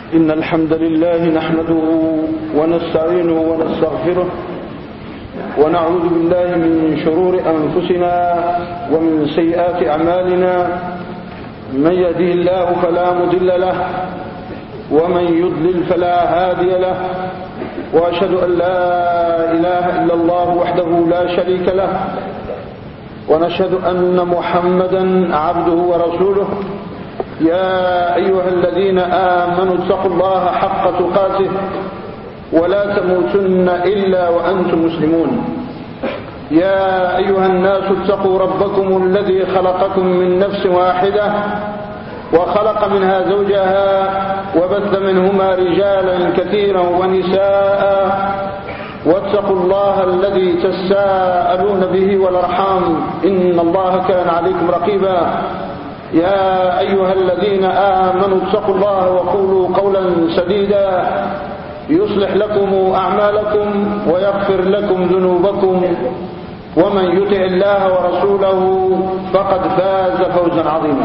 إن الحمد لله نحمده ونستعينه ونستغفره ونعوذ بالله من شرور أنفسنا ومن سيئات أعمالنا. من يهده الله فلا مضل له ومن يضلل فلا هادي له، وأشهد أن لا إله إلا الله وحده لا شريك له، ونشهد أن محمدا عبده ورسوله. يا أيها الذين آمنوا اتقوا الله حق تقاته ولا تموتن إلا وأنتم مسلمون. يا أيها الناس اتقوا ربكم الذي خلقكم من نفس واحدة وخلق منها زوجها وبث منهما رجالا كثيرا ونساء، واتقوا الله الذي تساءلون به والأرحام إن الله كان عليكم رقيبا. يا أيها الذين آمنوا اتقوا الله وقولوا قولا سديدا يصلح لكم أعمالكم ويغفر لكم ذنوبكم، ومن يطع الله ورسوله فقد فاز فوزا عظيما.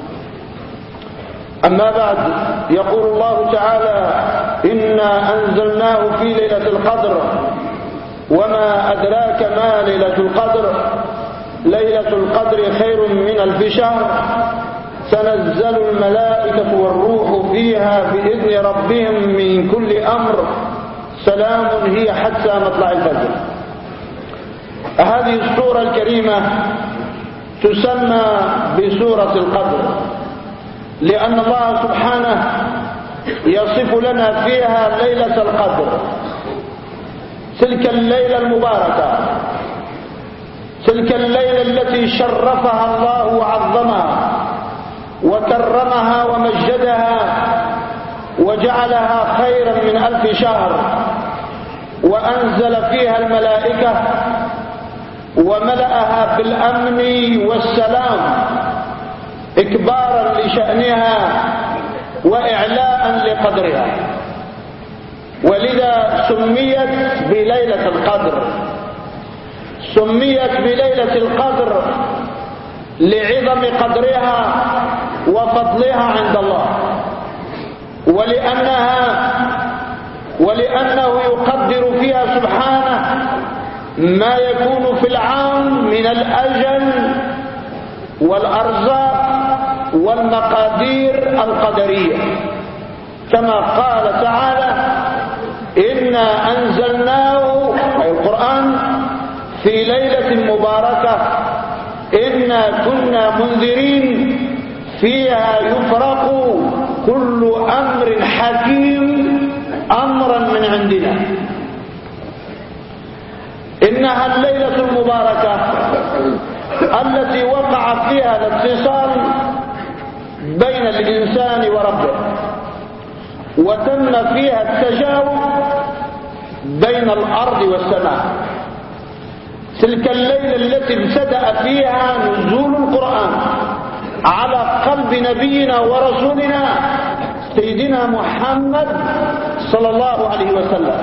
أما بعد، يقول الله تعالى: إنا أنزلناه في ليلة القدر وما أدراك ما ليلة القدر. ليلة القدر خير من 1000 شهر، تنزل الملائكة والروح فيها بإذن ربهم من كل أمر، سلام هي حتى مطلع الفجر. هذه السورة الكريمة تسمى بسورة القدر، لأن الله سبحانه يصف لنا فيها ليلة القدر، تلك الليلة المباركة، تلك الليلة التي شرفها الله وعظمها وكرمها ومجدها وجعلها خيرا من 1000 شهر، وأنزل فيها الملائكة وملأها بالأمن والسلام إكبارا لشأنها وإعلاء لقدرها، ولذا سميت بليلة القدر. سميت بليلة القدر لعظم قدرها وفضلها عند الله، ولأنه يقدر فيها سبحانه ما يكون في العام من الأجل والأرزاق والمقادير القدرية، كما قال تعالى: إنا أنزلناه أي القرآن في ليلة مباركة إنا كنا منذرين فيها يفرق كل أمر حكيم أمرا من عندنا. إنها الليلة المباركة التي وقع فيها الاتصال بين الإنسان وربه، وتم فيها التجاوب بين الأرض والسماء. تلك الليلة التي ابتدأ فيها نزول القرآن على قلب نبينا ورسولنا سيدنا محمد صلى الله عليه وسلم.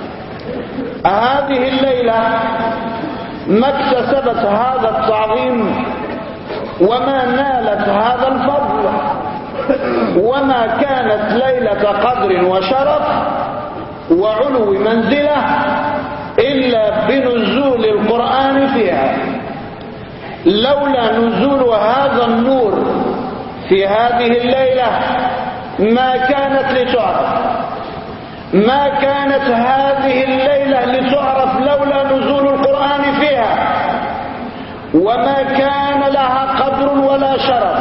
هذه الليلة ما اكتسبت هذا التعظيم وما نالت هذا الفضل وما كانت ليلة قدر وشرف وعلو منزلة إلا بنزول القرآن فيها. لولا نزول هذا النور في هذه الليلة ما كانت لتعرف، ما كانت هذه الليلة لتعرف لولا نزول القرآن فيها، وما كان لها قدر ولا شرف.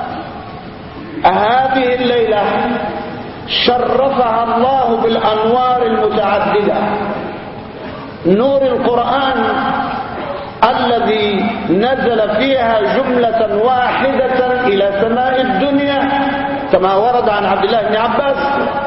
هذه الليلة شرفها الله بالأنوار المتعددة. نور القرآن الذي نزل فيها جملة واحدة إلى سماء الدنيا كما ورد عن عبد الله بن عباس،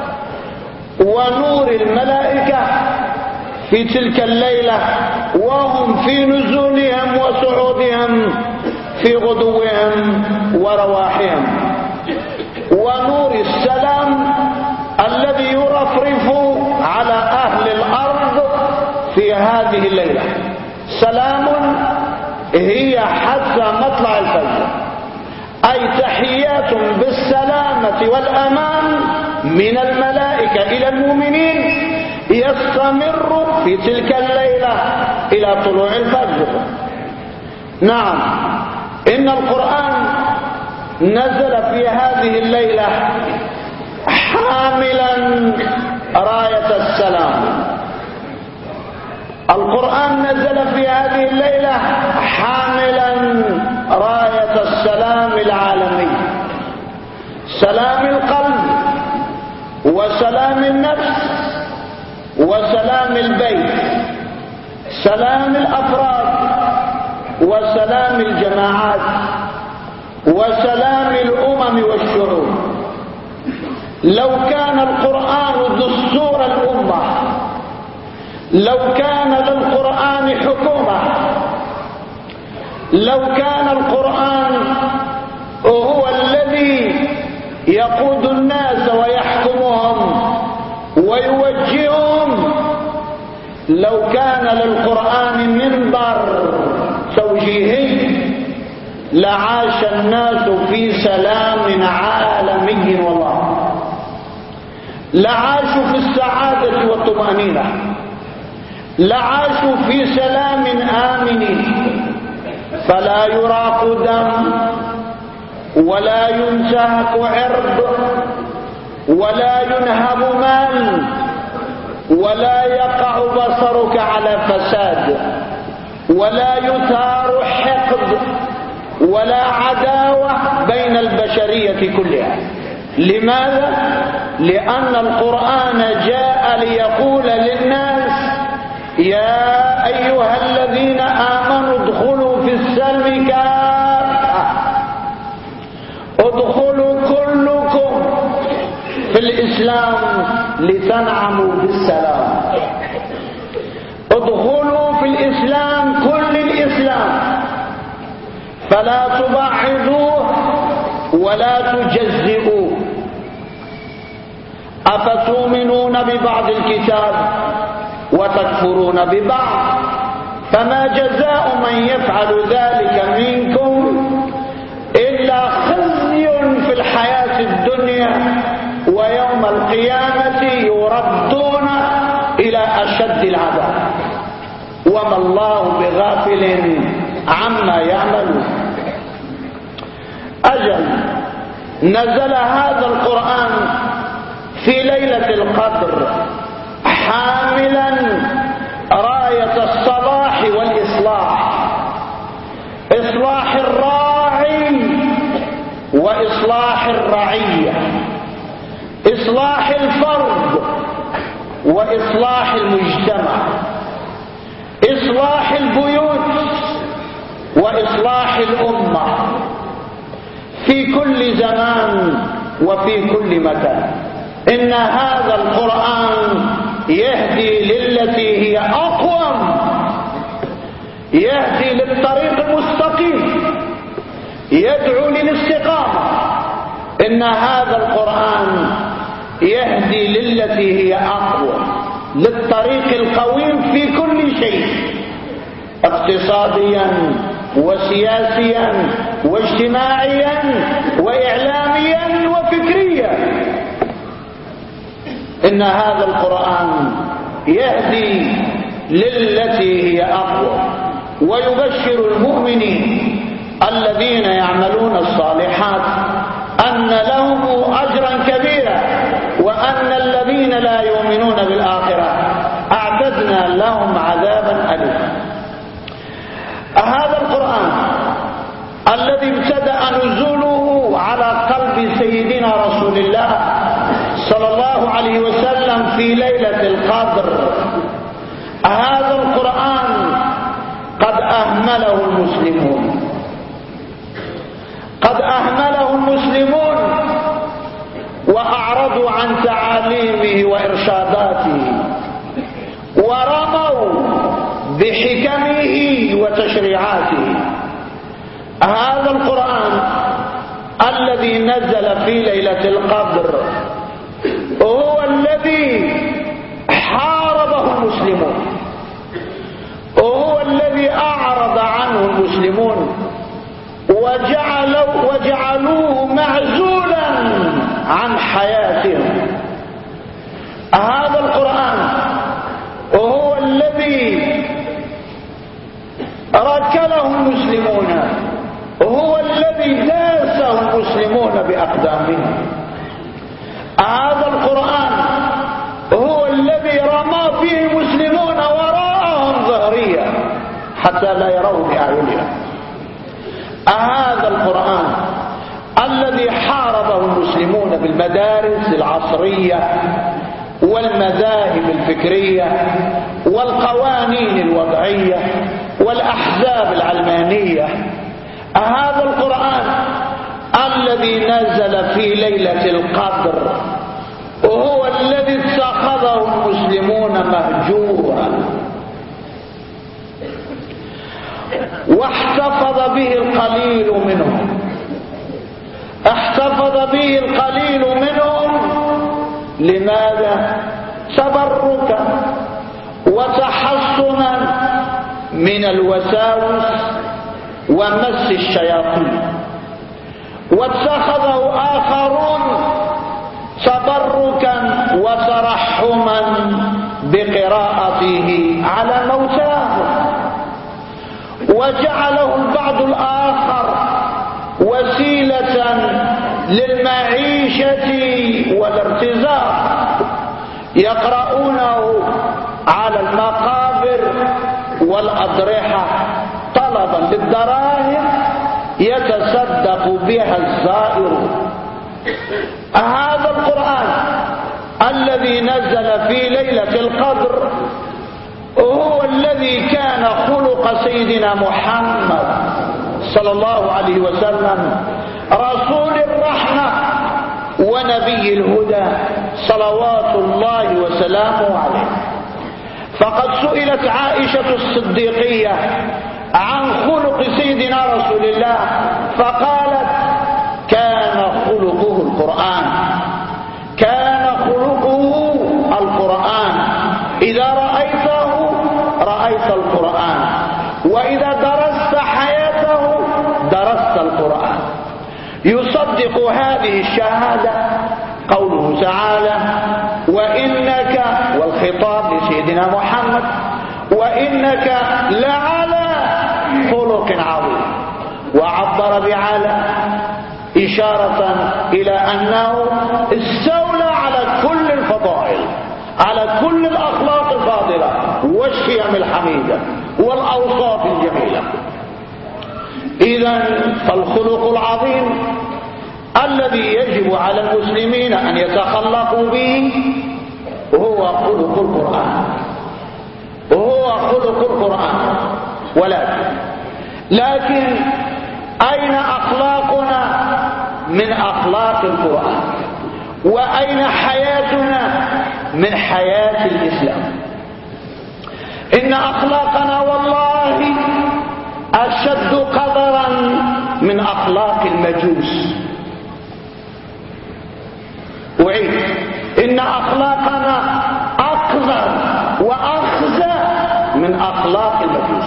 ونور الملائكة في تلك الليلة وهم في نزولهم وصعودهم في غدوهم ورواحهم، ونور السلام الذي يرفرف على أهل الأرض في هذه الليلة. سلام هي حتى مطلع الفجر، أي تحيات بالسلامة والأمان من الملائكة ذلك إلى المؤمنين يستمر في تلك الليلة إلى طلوع الفجر. نعم، إن القرآن نزل في هذه الليلة حاملا راية السلام. القرآن نزل في هذه الليلة حاملا راية السلام العالمي، سلام القلب وسلام النفس وسلام البيت، سلام الأفراد وسلام الجماعات وسلام الأمم والشعوب. لو كان القرآن دستور الأمة، لو كان للقرآن حكومة، لو كان القرآن هو الذي يقود الناس ويحكمهم ويوجههم، لو كان للقرآن منبر توجيهي لعاش الناس في سلام عالمي، والله لعاشوا في السعادة والطمأنينة، لعاشوا في سلام آمن، فلا يراق دم ولا ينتهك عرض ولا ينهب مال ولا يقع بصرك على فساد ولا يثار حقد ولا عداوة بين البشرية كلها. لماذا؟ لأن القرآن جاء ليقول للناس يا أيها الذين آمنوا ادخلوا في السلم كافة، ادخلوا كلكم في الإسلام لتنعموا بالسلام، ادخلوا في الإسلام كل الإسلام، فلا تبعضوه ولا تجزئوه. أفتؤمنون ببعض الكتاب وتكفرون ببعض، فما جزاء من يفعل ذلك منكم إلا خزي في الحياة الدنيا ويوم القيامة يردون إلى أشد العذاب وما الله بغافل عما يعملون. أجل نزل هذا القرآن في ليلة القدر حاملا راية الصلاح والإصلاح، إصلاح الراعي وإصلاح الرعية، إصلاح الفرد وإصلاح المجتمع، إصلاح البيوت وإصلاح الأمة في كل زمان وفي كل مكان. إن هذا القرآن يهدي للتي هي أقوم، يهدي للطريق المستقيم، يدعو للاستقامة. إن هذا القرآن يهدي للتي هي أقوم، للطريق القويم في كل شيء، اقتصاديا وسياسيا واجتماعيا وإعلاميا وفكريا. إن هذا القرآن يهدي للتي هي أقوى ويبشر المؤمنين الذين يعملون الصالحات أن لهم أجرا كبيرا، وأن الذين لا يؤمنون بالآخرة أعتدنا لهم عذابا أليما. هذا القرآن الذي ابتدأ نزوله على قلب سيدنا رسول الله صلى الله عليه وسلم في ليلة القدر، هذا القرآن قد أهمله المسلمون، قد أهمله المسلمون وأعرضوا عن تعاليمه وإرشاداته ورموا بحكمه وتشريعاته. هذا القرآن الذي نزل في ليلة القدر هو الذي حاربه المسلمون، وهو الذي أعرض عنه المسلمون وجعلوه معزولا عن حياتهم، هذا القرآن هو الذي رمى فيه المسلمون وراءهم ظهريا حتى لا يروا بأعينهم. هذا القرآن الذي حاربه المسلمون بالمدارس العصرية والمذاهب الفكرية والقوانين الوضعية والأحزاب العلمانية. هذا القرآن الذي نزل في ليلة القدر وهو الذي اتخذه المسلمون مهجورا واحتفظ به القليل منهم، احتفظ به القليل منهم. لماذا؟ تبركا وتحصنا من الوساوس ومس الشياطين. واتخذه آخرون تبركا وترحما بقراءته على موتاهم، وجعله البعض الآخر وسيلة للمعيشة والارتزاق، يقرؤونه على المقابر والأضرحة طلبا للدراهم يتصدق بها الزائر. هذا القرآن الذي نزل في ليلة القدر هو الذي كان خلق سيدنا محمد صلى الله عليه وسلم رسول الرحمة ونبي الهدى صلوات الله وسلامه عليه. فقد سئلت عائشة الصديقية عن خلق سيدنا رسول الله فقالت: كان خلقه القرآن، كان خلقه القرآن. إذا رأيته رأيت القرآن، وإذا درست حياته درست القرآن. يصدق هذه الشهادة قوله تعالى: وإنك، والخطاب لسيدنا محمد، وإنك لعلى خلق عظيم. وعبر بعلى إشارة إلى أنه استولى على كل الفضائل، على كل الأخلاق الفاضلة والشيم الحميدة والأوصاف الجميلة. إذن فالخلق العظيم الذي يجب على المسلمين أن يتخلقوا به هو خلق القرآن، هو خلق القرآن. لكن أين أخلاقنا من أخلاق القرآن؟ وأين حياتنا من حياة الإسلام؟ إن أخلاقنا والله أشد قدرا من أخلاق المجوس. أعيد: إن أخلاقنا أقذر وأخزى من أخلاق المجوس.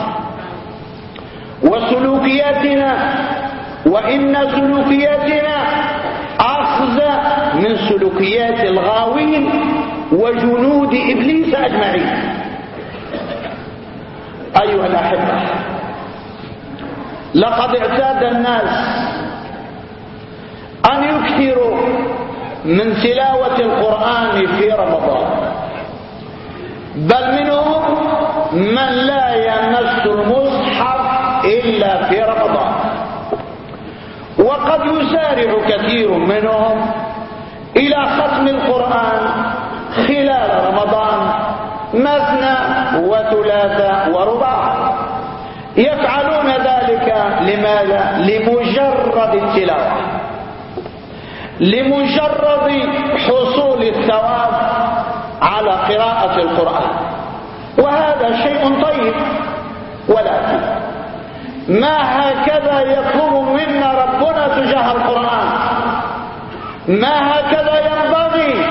وسلوكياتنا، وإن سلوكياتنا أخزى من سلوكيات الغاوين وجنود إبليس أجمعين. أيها الأحبة، لقد اعتاد الناس أن يكثروا من تلاوة القرآن في رمضان، بل منهم من لا يمس المصحف إلا في رمضان. وقد يسارع كثير منهم إلى ختم القرآن خلال رمضان مثنى وثلاث ورباع. يفعلون ذلك لماذا؟ لمجرد التلاوة، لمجرد حصول الثواب على قراءة القرآن. وهذا شيء طيب، ولكن ما هكذا يطلب منا ربنا تجاه القرآن، ما هكذا ينبغي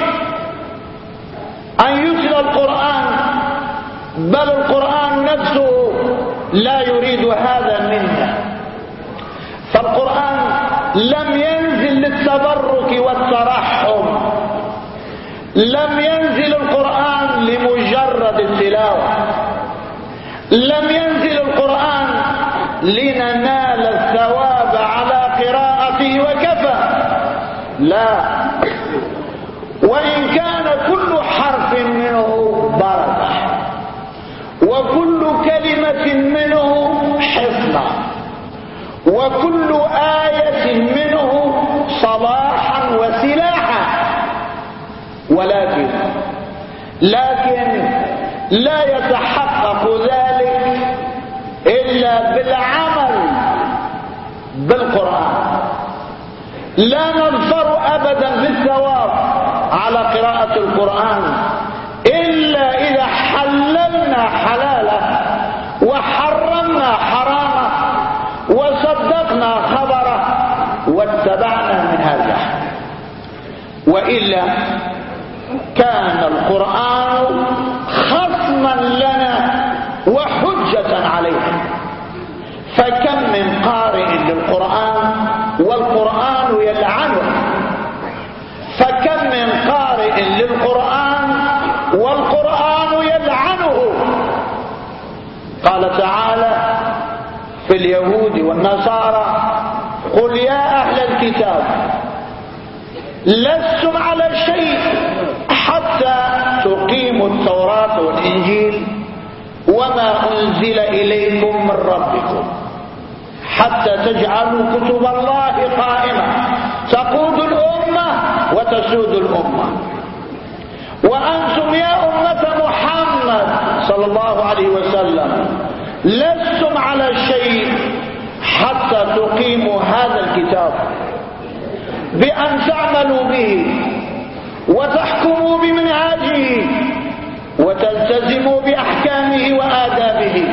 أن يتلى القرآن، بل القرآن نفسه لا يريد هذا منا. فالقرآن لم ينزل للتبرك والترحم، لم ينزل القرآن لمجرد التلاوة، لم ينزل القرآن لننال الثواب على قراءته وكفى. لا، وإن كان كل حرف منه بركة وكل كلمة منه حصنة وكل آية منه صلاحا وسلاحا، ولكن لا يتحقق ذلك إلا بالعمل بالقرآن. لا نظفر أبدا بالثواب على قراءة القرآن إلا إذا حللنا حلاله وحرمنا حرامه وصدقنا خبره واتبعنا منهجه، وإلا كان القرآن خصما لنا وحجة علينا. فكم من قارئ للقرآن والقرآن يلعنه، فكم من قارئ للقرآن والقرآن يلعنه. قال تعالى في اليهود والنصارى: قل يا أهل الكتاب لستم على شيء حتى تقيموا التوراة والإنجيل وما أنزل إليكم من ربكم حتى تجعلوا كتب الله قائمة تقود الأمة وتسود الأمة. وأنتم يا أمة محمد صلى الله عليه وسلم لستم على شيء حتى تقيموا هذا الكتاب بأن تعملوا به وتحكموا بمنهاجه وتلتزموا بأحكامه وآدابه،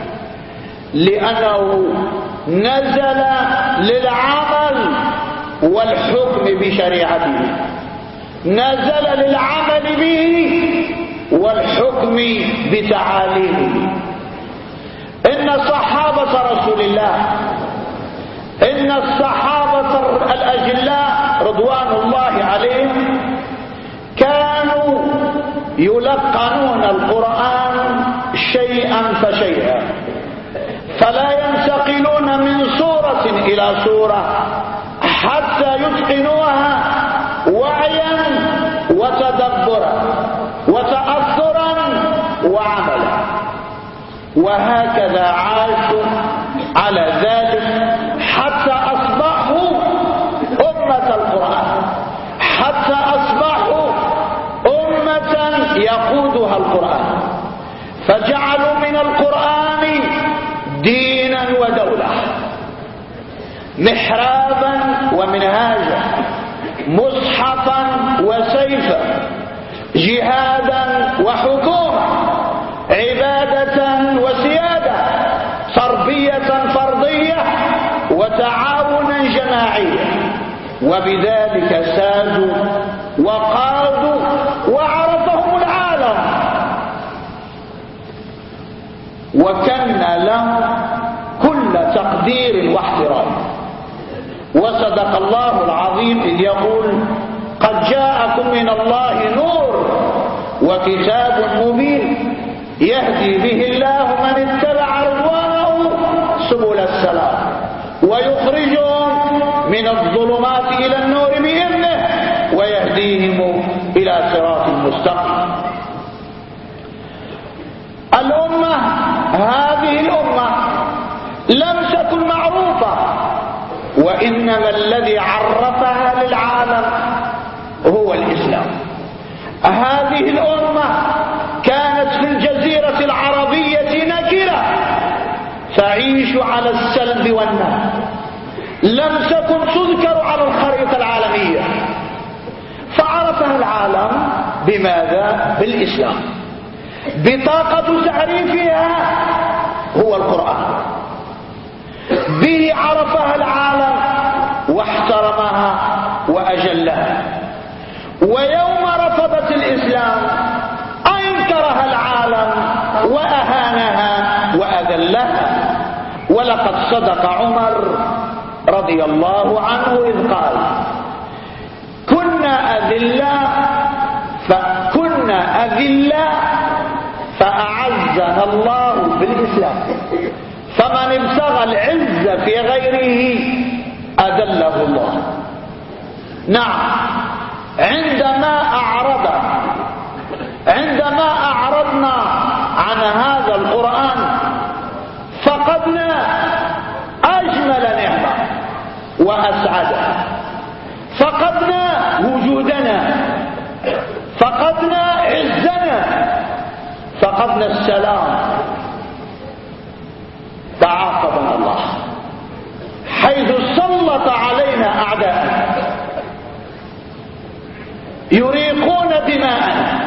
لأنه نزل للعمل والحكم بشريعته، نزل للعمل به والحكم بتعاليمه. إن صحابة رسول الله، إن الصحابة الأجلاء رضوان الله عليهم كانوا يلقنون القرآن شيئا فشيئا، فلا ينتقلون من سورة إلى سورة حتى يتقنوها وعيا وتدبرا وتأثرا وعملا. وهكذا عاشوا على ذلك حتى أصبحوا أمة القرآن، حتى أصبحوا أمة يقودها القرآن، فجعلوا من القرآن دينا ودولة، محرابا ومنهاجا، مصحفا وسيفا، جهادا وحكومة، عبادة وسيادة، تربية فردية وتعاونا جماعيا. وبذلك سادوا وقادوا وعرفهم العالم، وكان لهم كل تقدير واحترام. وصدق الله العظيم إذ يقول: قد جاءكم من الله نور وكتاب مبين يهدي به الله من اتبع رضوانه سبل السلام ويخرجهم من الظلمات إلى النور بإذنه ويهديهم إلى صراط مستقيم. الأمة، هذه الأمة لم تكن معروفة، وإنما الذي عرفها للعالم هو الإسلام. هذه الأمة كانت في الجزيرة العربية نكرة تعيش على السلب والنهب، لم تكن تذكر على الخريطة العالمية، فعرفها العالم بماذا؟ بالإسلام. بطاقة تعريفها هو القرآن، به عرفها العالم واحترمها وأجلها. ويوم رفضت الإسلام أنكرها العالم وأهانها وأذلها. ولقد صدق عمر رضي الله عنه إذ قال: كنا أذلاء فأعزنا الله بالإسلام، فمن ابتغى العز في غيره أذله الله. نعم، عندما أعرضنا عن هذا القرآن فقدنا أجمل نعمة وأسعدها، فقدنا وجودنا، فقدنا عزنا، فقدنا السلام. فعاقبنا الله حيث سلط علينا أعداءنا يريقون دماءنا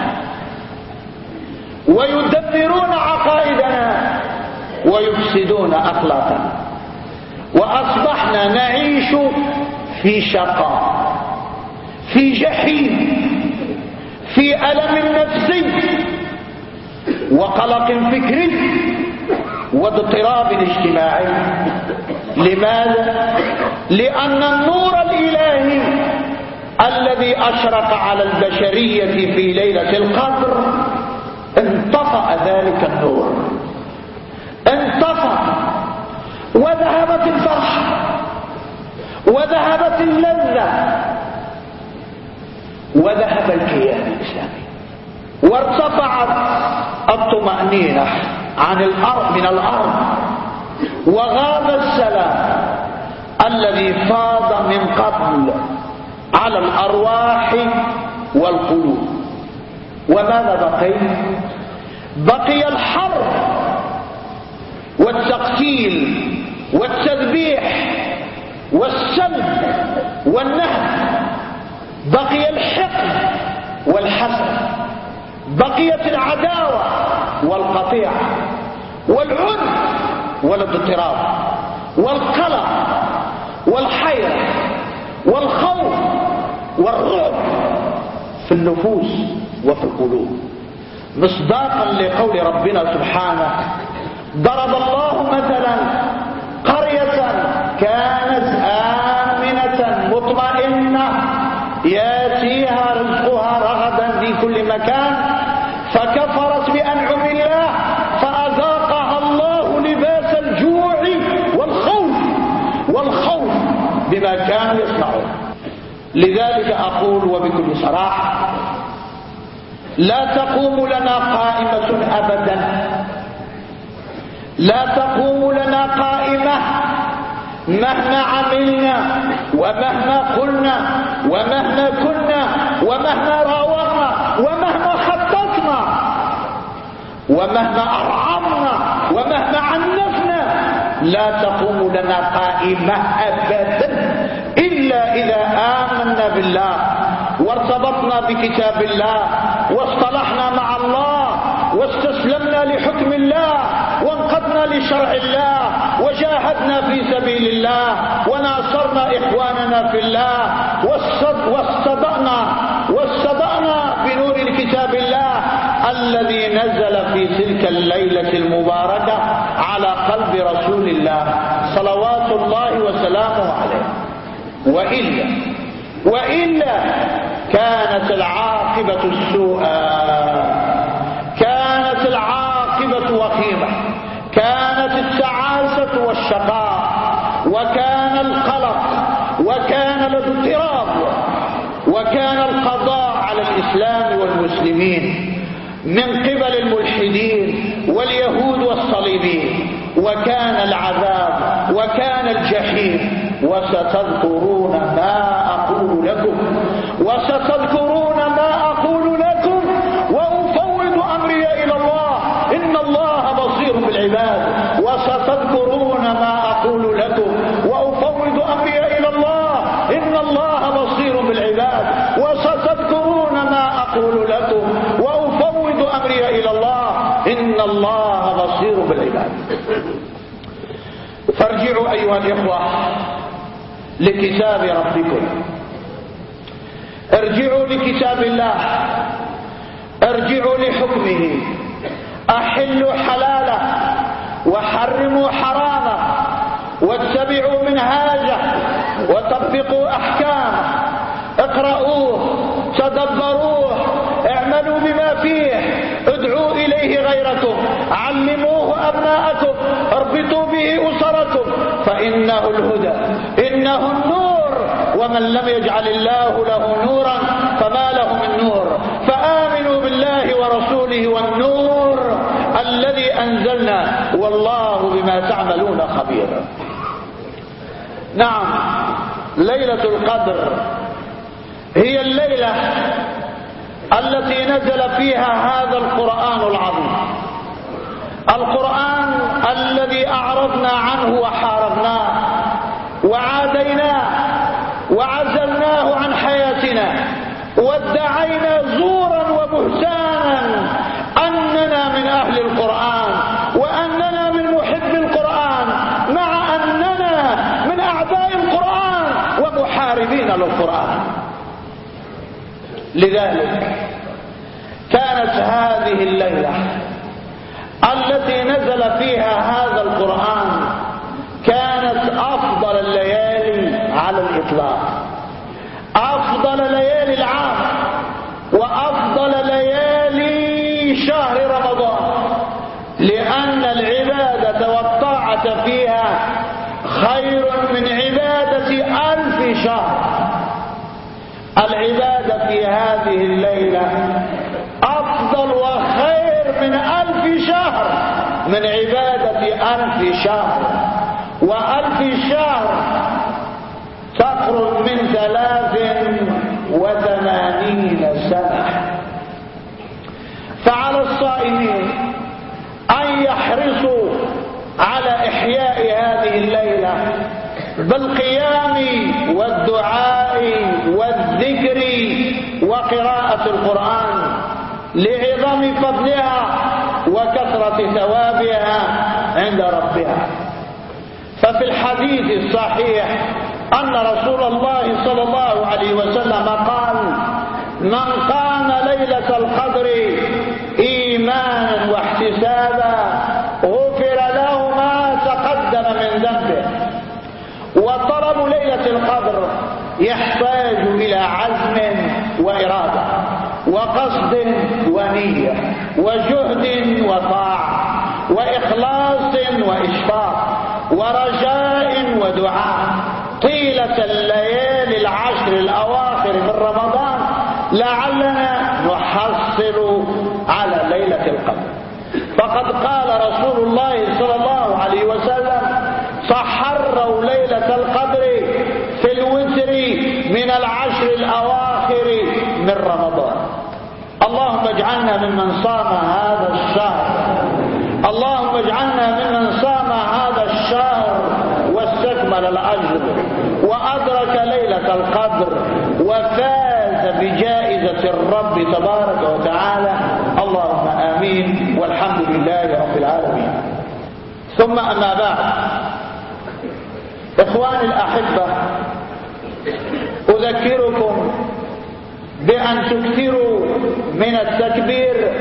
ويدمرون عقائدنا ويفسدون أخلاقنا، وأصبحنا نعيش في شقاء، في جحيم، في ألم نفسي وقلق فكري واضطراب اجتماعي. لماذا؟ لأن النور الإلهي الذي أشرق على البشرية في ليلة القدر انطفأ ذلك النور، انطفأ، وذهبت الفرحة وذهبت اللذة وذهب الكيان الإسلامي وارتفعت الطمأنينة عن الأرض من الأرض، وغاب السلام الذي فاض من قبل على الأرواح والقلوب. وماذا بقي؟ بقي الحرب والتقتيل والتذبيح والسلب والنهب، بقي الحقد والحسد، بقيت العداوة والقطيعة والعنف والاضطراب والقلق والحيرة والخوف والرعب في النفوس وفي القلوب، مصداقا لقول ربنا سبحانه: ضرب الله مثلا قرية كانت آمنة مطمئنة ياتيها رزقها رغدا في كل مكان فكفرت بأنعم الله فأذاقها الله لباس الجوع والخوف بما كانوا يصنعون. لذلك أقول وبكل صراحة: لا تقوم لنا قائمة أبدا، لا تقوم لنا قائمة مهما عملنا ومهما قلنا ومهما كنا ومهما راوغنا ومهما خططنا ومهما أرعبنا ومهما عنفنا، لا تقوم لنا قائمة أبدا إلا إذا آمنا بالله وارتبطنا بكتاب الله واصطلحنا مع الله واستسلمنا لحكم الله وانقدنا لشرع الله وجاهدنا في سبيل الله وناصرنا إخواننا في الله واستضأنا بنور الكتاب الله الذي نزل في تلك الليلة المباركة على قلب رسول الله صلوات الله وسلامه عليه. وإلا كانت العاقبة السوء، كانت العاقبة وخيمة، كانت التعاسة والشقاء، وكان القلق، وكان الاضطراب، وكان القضاء على الإسلام والمسلمين من قبل الملحدين واليهود والصليبين، وكان العذاب وكان الجحيم. وستذكرون ما أقول لكم وأفوض أمري إلى الله إن الله بصير بالعباد. وستذكرون ما أقول لكم وأفوض أمري إلى الله إن الله بصير بالعباد. وستذكرون ما أقول لكم وأفوض أمري إلى الله إن الله بصير بالعباد. فارجعوا أيها الإخوة لكتاب ربكم، ارجعوا لكتاب الله، ارجعوا لحكمه، أحلوا حلاله وحرموا حرامه، واتبعوا منهاجه وطبقوا أحكامه، اقرأوه، تدبروه، اعملوا بما فيه، ادعوا إليه غيركم، علموه أبناءكم، اربطوا به أسركم، فإنه الهدى، إنه النور، ومن لم يجعل الله له نورا فما له من نور. فآمنوا بالله ورسوله والنور أنزلنا والله بما تعملون خبير. نعم، ليلة القدر هي الليلة التي نزل فيها هذا القرآن العظيم، القرآن الذي أعرضنا عنه وحاربناه وعاديناه وعزلناه عن حياتنا وادعينا زورا وبهتانا أننا من أهل القرآن وأننا من محب القرآن، مع أننا من أعداء القرآن ومحاربين للقرآن. لذلك كانت هذه الليلة التي نزل فيها هذا القرآن كانت أفضل الليالي على الإطلاق، أفضل ليالي العام وأفضل ليالي شهر رمضان، لأن العبادة والطاعة فيها خير من عبادة 1000 شهر. العبادة في هذه الليلة أفضل وخير من 1000 شهر، من عبادة 1000 شهر، و1000 شهر تقرب من 83 سنة. فعلى الصائمين أن يحرصوا على إحياء هذه الليلة بالقيام والدعاء والذكر وقراءة القرآن لعظم فضلها وكثرة ثوابها عند ربها. ففي الحديث الصحيح أن رسول الله صلى الله عليه وسلم قال: من قام ليلة القدر إيمانا واحتسابا غفر له ما تقدم من ذنبه. وطلب ليلة القدر يحتاج إلى عزم وإرادة وقصد ونية وجهد وطاعة وإخلاص وإشفاق ورجاء ودعاء طيلة الليالي العشر الأواخر من رمضان، لعلنا نحصل على ليلة القدر. فقد قال رسول الله صلى الله عليه وسلم: تحروا ليلة القدر في الوتر من العشر الأواخر من رمضان. اللهم اجعلنا ممن صام هذا الشهر، اللهم اجعلنا ممن صام هذا الشهر واستكمل الأجر وأدرك ليلة القدر وفاز بجائزة الرب تبارك وتعالى. اللهم آمين، والحمد لله رب العالمين. ثم أما بعد، إخواني الأحبة، أذكركم بأن تكثروا من التكبير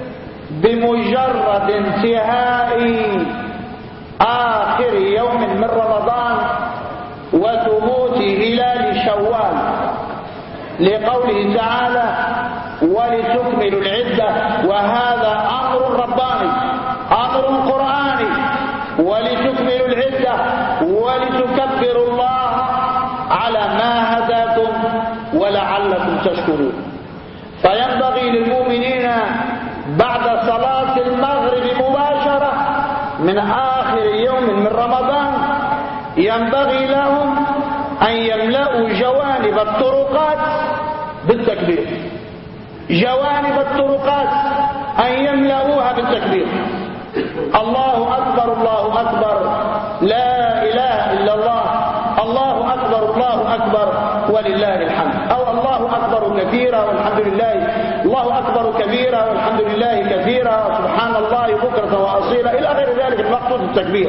بمجرد انتهاء آخر يوم من رمضان وثبوت هلال شوال، لقوله تعالى: ولتكملوا العدة. وهذا أمر رباني، أمر قرآني، ولتكملوا العدة ولتكبروا الله على ما هداكم ولعلكم تشكرون. فينبغي للمؤمنين بعد صلاة المغرب مباشرة من آخر يوم من رمضان ينبغي لهم أن يملأوا جوانب الطرقات بالتكبير، جوانب الطرقات أن يملأوها بالتكبير: الله أكبر الله أكبر، لا إله إلا الله، الله أكبر الله أكبر ولله الحمد، أو الله أكبر كثيرا والحمد لله، الله أكبر كبيرا والحمد لله كثيرا، سبحان الله بكرة وأصيلا، إلى غير ذلك المقصود التكبير.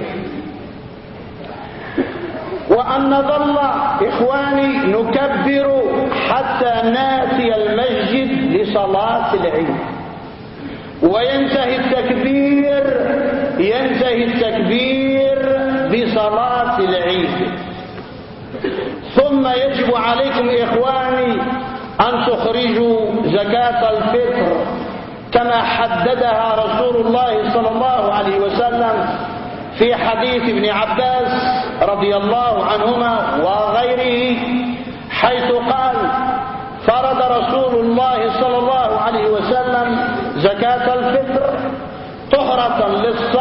وأن نظل إخواني نكبر حتى نأتي المسجد لصلاة العيد، وينتهي التكبير بصلاة العيد. ثم يجب عليكم إخواني أن تخرجوا زكاة الفطر كما حددها رسول الله صلى الله عليه وسلم في حديث ابن عباس رضي الله عنهما وغيره، حيث قال: فرض رسول الله صلى الله عليه وسلم زكاة الفطر طهرة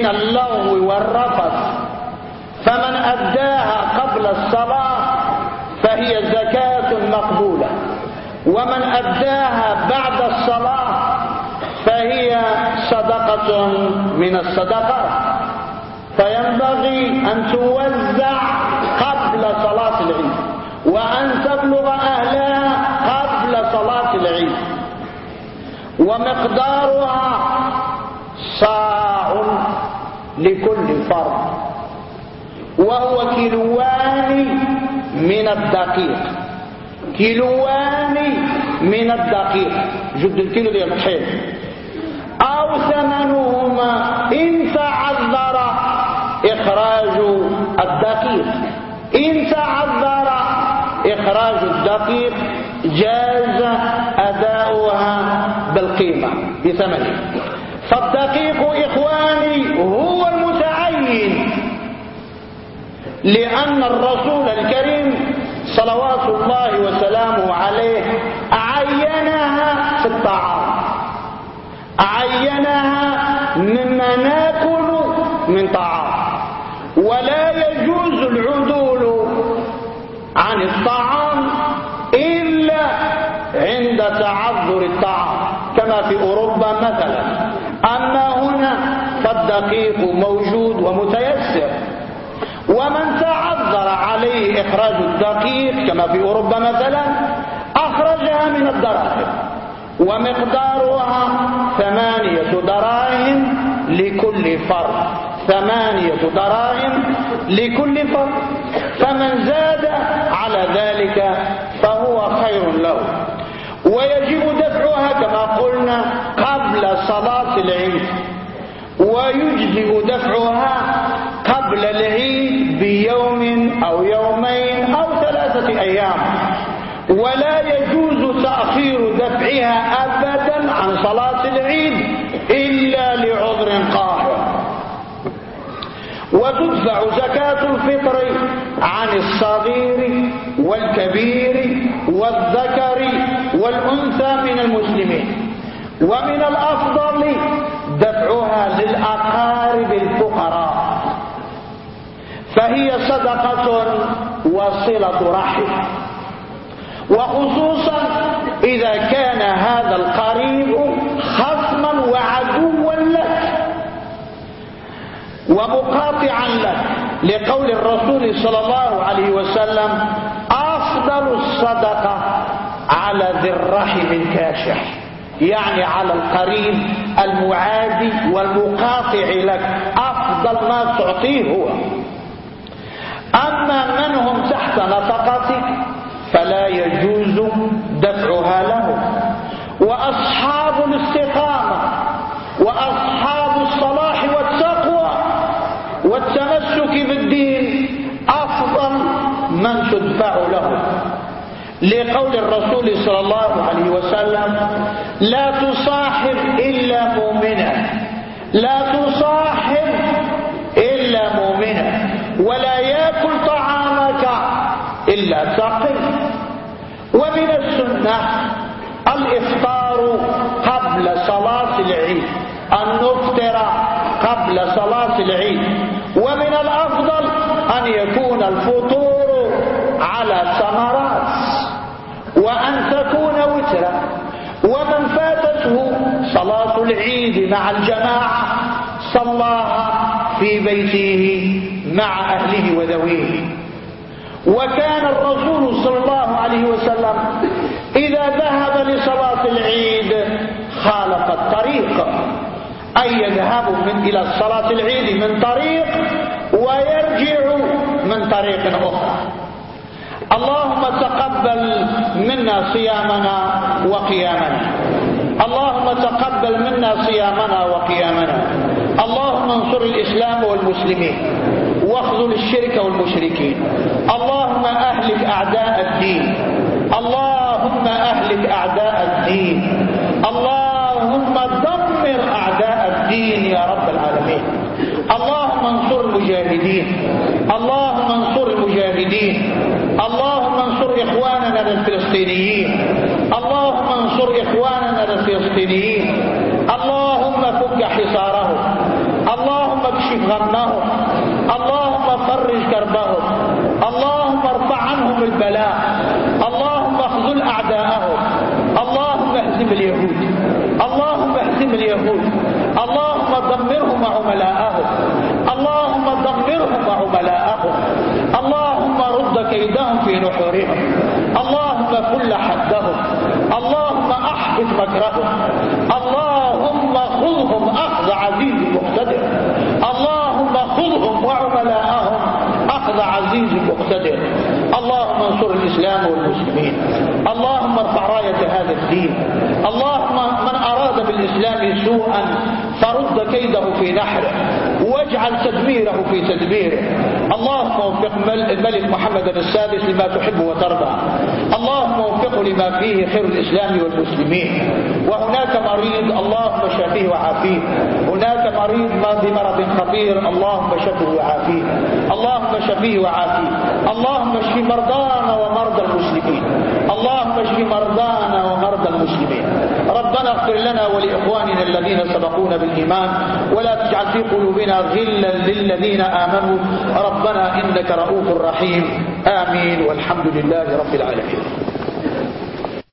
من اللغو والرفث، فمن أداها قبل الصلاة فهي زكاة مقبولة، ومن أداها بعد الصلاة فهي صدقة من الصدقات، فينبغي أن توزع قبل صلاة العيد وأن تبلغ أهلها قبل صلاة العيد. ومقدارها صاع لكل فرد، وهو كيلوان من الدقيق، كيلوان من الدقيق، جد الكيلو ديال الطحين، أو ثمنهما إن تعذر إخراج الدقيق. إن تعذر إخراج الدقيق جاز أداؤها بالقيمة بثمنه. فالدقيق إخواني هو المتعين، لأن الرسول الكريم صلوات الله وسلامه عليه عينها في الطعام، عينها مما ناكل من طعام، ولا يجوز العدول عن الطعام إلا عند تعذر الطعام كما في أوروبا مثلا. أما هنا فالدقيق موجود ومتيسر، ومن تعذر عليه إخراج الدقيق كما في أوروبا مثلا أخرجها من الدراهم، ومقدارها 8 دراهم لكل فرد، 8 دراهم لكل فرد. فمن زاد على ذلك فهو خير له. ويجب دفعها كما قلنا قبل صلاة العيد، ويجزئ دفعها قبل العيد بيوم أو يومين أو 3 أيام، ولا يجوز تأخير دفعها أبدا عن صلاة العيد إلا لعذر قاهر. وتدفع زكاة الفطر عن الصغير والكبير والذكر والأنثى من المسلمين، ومن الأفضل دفعها للأقارب الفقراء، فهي صدقة وصلة رحم، وخصوصا إذا كان هذا القريب خصما وعدوا لك ومقاطعا لك، لقول الرسول صلى الله عليه وسلم: أفضل الصدقة على ذي الرحم الكاشح، يعني على القريب المعادي والمقاطع لك، أفضل ما تعطيه هو. أما من هم تحت نفقتك فلا يجوز دفعها لهم. وأصحاب الاستقامة وأصحاب الصلاح والتقوى والتمسك بالدين أفضل من تدفع لهم، لقول الرسول صلى الله عليه وسلم: لا تصاحب إلا مؤمنا، لا تصاحب إلا مؤمنا، ولا يأكل طعامك إلا تقي. ومن السنة الإفطار قبل صلاة العيد، أن نفطر قبل صلاة العيد، ومن الأفضل أن يكون الفطور على ثمرات، وأن تكون وترا. ومن فاتته صلاة العيد مع الجماعة صلاها في بيته مع أهله وذويه. وكان الرسول صلى الله عليه وسلم إذا ذهب لصلاة العيد خالف الطريق، أي يذهب إلى صلاة العيد من طريق ويرجع من طريق أخرى. اللهم تقبل منا صيامنا وقيامنا، اللهم تقبل منا صيامنا وقيامنا. اللهم انصر الإسلام والمسلمين واخذل الشرك والمشركين. اللهم أهلك أعداء الدين، اللهم أهلك أعداء الدين، اللهم دمر أعداء الدين يا رب العالمين. اللهم انصر المجاهدين، اللهم انصر المجاهدين، اللهم انصر إخواننا الفلسطينيين، اللهم انصر إخواننا الفلسطينيين. اللهم فك حصارهم، اللهم غمهم، اللهم فرج كربهم، اللهم ارفع عنهم البلاء، اللهم اخذل أعداءهم، اللهم اهزم اليهود، اللهم اهزم اليهود، اللهم دمرهم وعملاءهم، اللهم دمرهم وعملاءهم، اللهم رد كيدهم في نحورهم، اللهم كل حدهم، اللهم احبط مكرهم، اللهم خذهم اخذ عزيز مقتدر، اللهم خذهم وعملاءهم اخذ عزيز مقتدر. اللهم انصر الاسلام والمسلمين، اللهم ارفع راية هذا الدين، اللهم من اراد بالاسلام سوءا فرد كيده في نحره واجعل تدميره في تدبيره. اللهم وفق الملك محمد السادس لما تحب وترضى، اللهم وفقه لما فيه خير الاسلام والمسلمين. وهناك مريض اللهم شفيه وعافيه، هناك مريض بمرض خطير اللهم شفه وعافيه، اللهم شفيه وعافيه، اللهم اشف مرضانا ومرضى المسلمين، اللهم اشف مرضانا ومرضى المسلمين. ربنا اغفر لنا ولإخواننا الذين سبقونا بالإيمان ولا تجعل في قلوبنا غلا للذين آمنوا ربنا إنك رؤوف رحيم. آمين والحمد لله رب العالمين.